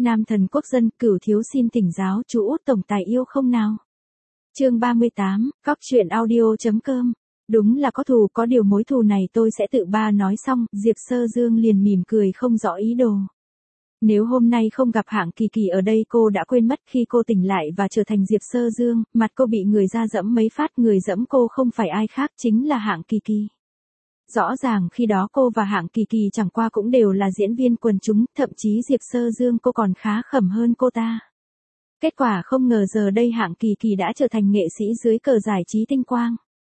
Nam thần quốc dân, Cửu thiếu xin thỉnh giáo chú Út tổng tài yêu không nào? Chương 38, Cóc truyện audio.com. Đúng là có thù, có điều mối thù này tôi sẽ tự ba nói xong, Diệp Sơ Dương liền mỉm cười không rõ ý đồ. Nếu hôm nay không gặp Hạng Kỳ Kỳ ở đây cô đã quên mất khi cô tỉnh lại và trở thành Diệp Sơ Dương, mặt cô bị người ra dẫm mấy phát, người dẫm cô không phải ai khác chính là Hạng Kỳ Kỳ. Rõ ràng khi đó cô và Hạng Kỳ Kỳ chẳng qua cũng đều là diễn viên quần chúng, thậm chí Diệp Sơ Dương cô còn khá khẩm hơn cô ta. Kết quả không ngờ giờ đây Hạng Kỳ Kỳ đã trở thành nghệ sĩ dưới cờ giải trí tinh quang.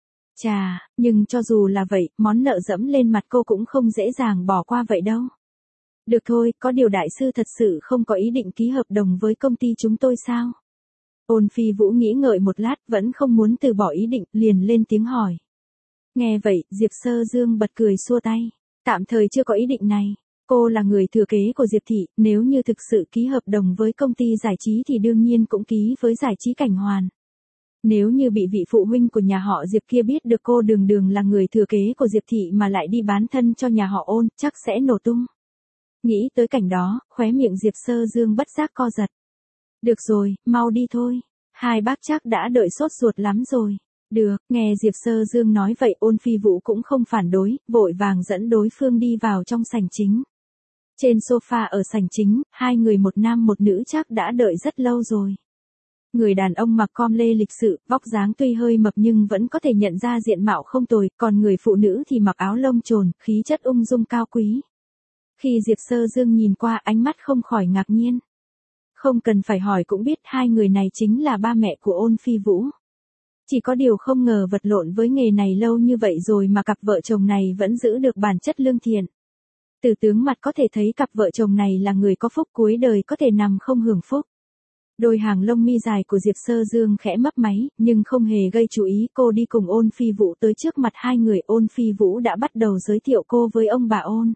Chà, nhưng cho dù là vậy, món nợ dẫm lên mặt cô cũng không dễ dàng bỏ qua vậy đâu. Được thôi, có điều đại sư thật sự không có ý định ký hợp đồng với công ty chúng tôi sao? Ôn Phi Vũ nghĩ ngợi một lát vẫn không muốn từ bỏ ý định, liền lên tiếng hỏi. Nghe vậy, Diệp Sơ Dương bật cười xua tay. Tạm thời chưa có ý định này. Cô là người thừa kế của Diệp Thị, nếu như thực sự ký hợp đồng với công ty giải trí thì đương nhiên cũng ký với giải trí Cảnh Hoàn. Nếu như bị vị phụ huynh của nhà họ Diệp kia biết được cô đường đường là người thừa kế của Diệp Thị mà lại đi bán thân cho nhà họ Ôn, chắc sẽ nổ tung. Nghĩ tới cảnh đó, khóe miệng Diệp Sơ Dương bất giác co giật. Được rồi, mau đi thôi. Hai bác chắc đã đợi sốt ruột lắm rồi. Được, nghe Diệp Sơ Dương nói vậy Ôn Phi Vũ cũng không phản đối, vội vàng dẫn đối phương đi vào trong sảnh chính. Trên sofa ở sảnh chính, hai người một nam một nữ chắc đã đợi rất lâu rồi. Người đàn ông mặc com lê lịch sự, vóc dáng tuy hơi mập nhưng vẫn có thể nhận ra diện mạo không tồi, còn người phụ nữ thì mặc áo lông chồn, khí chất ung dung cao quý. Khi Diệp Sơ Dương nhìn qua ánh mắt không khỏi ngạc nhiên. Không cần phải hỏi cũng biết hai người này chính là ba mẹ của Ôn Phi Vũ. Chỉ có điều không ngờ vật lộn với nghề này lâu như vậy rồi mà cặp vợ chồng này vẫn giữ được bản chất lương thiện. Từ tướng mặt có thể thấy cặp vợ chồng này là người có phúc cuối đời có thể nằm không hưởng phúc. Đôi hàng lông mi dài của Diệp Sơ Dương khẽ mấp máy, nhưng không hề gây chú ý cô đi cùng Ôn Phi Vũ tới trước mặt hai người. Ôn Phi Vũ đã bắt đầu giới thiệu cô với ông bà Ôn.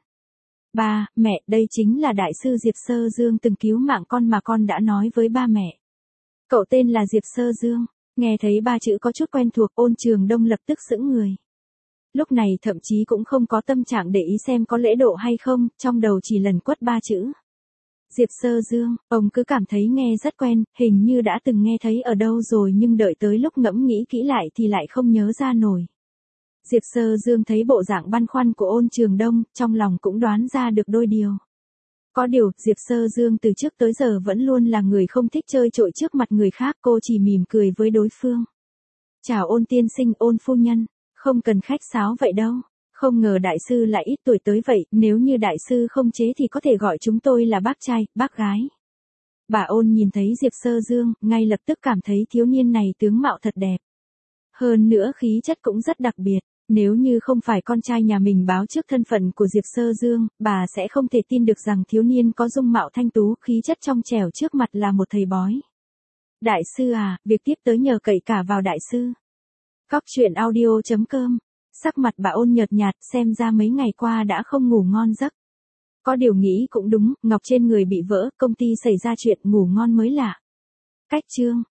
Ba, mẹ, đây chính là đại sư Diệp Sơ Dương từng cứu mạng con mà con đã nói với ba mẹ. Cậu tên là Diệp Sơ Dương. Nghe thấy ba chữ có chút quen thuộc, Ôn Trường Đông lập tức sững người. Lúc này thậm chí cũng không có tâm trạng để ý xem có lễ độ hay không, trong đầu chỉ lần quất ba chữ. Diệp Sơ Dương, ông cứ cảm thấy nghe rất quen, hình như đã từng nghe thấy ở đâu rồi nhưng đợi tới lúc ngẫm nghĩ kỹ lại thì lại không nhớ ra nổi. Diệp Sơ Dương thấy bộ dạng băn khoăn của Ôn Trường Đông, trong lòng cũng đoán ra được đôi điều. Có điều, Diệp Sơ Dương từ trước tới giờ vẫn luôn là người không thích chơi trội trước mặt người khác, cô chỉ mỉm cười với đối phương. Chào Ôn tiên sinh, Ôn phu nhân, không cần khách sáo vậy đâu. Không ngờ đại sư lại ít tuổi tới vậy, nếu như đại sư không chế thì có thể gọi chúng tôi là bác trai, bác gái. Bà Ôn nhìn thấy Diệp Sơ Dương, ngay lập tức cảm thấy thiếu niên này tướng mạo thật đẹp. Hơn nữa khí chất cũng rất đặc biệt. Nếu như không phải con trai nhà mình báo trước thân phận của Diệp Sơ Dương, bà sẽ không thể tin được rằng thiếu niên có dung mạo thanh tú, khí chất trong trẻo trước mặt là một thầy bói. Đại sư à, việc tiếp tới nhờ cậy cả vào đại sư. Cóc truyện audio.com. Sắc mặt bà Ôn nhợt nhạt, xem ra mấy ngày qua đã không ngủ ngon giấc. Có điều nghĩ cũng đúng, ngọc trên người bị vỡ, công ty xảy ra chuyện, ngủ ngon mới lạ. Cách chương.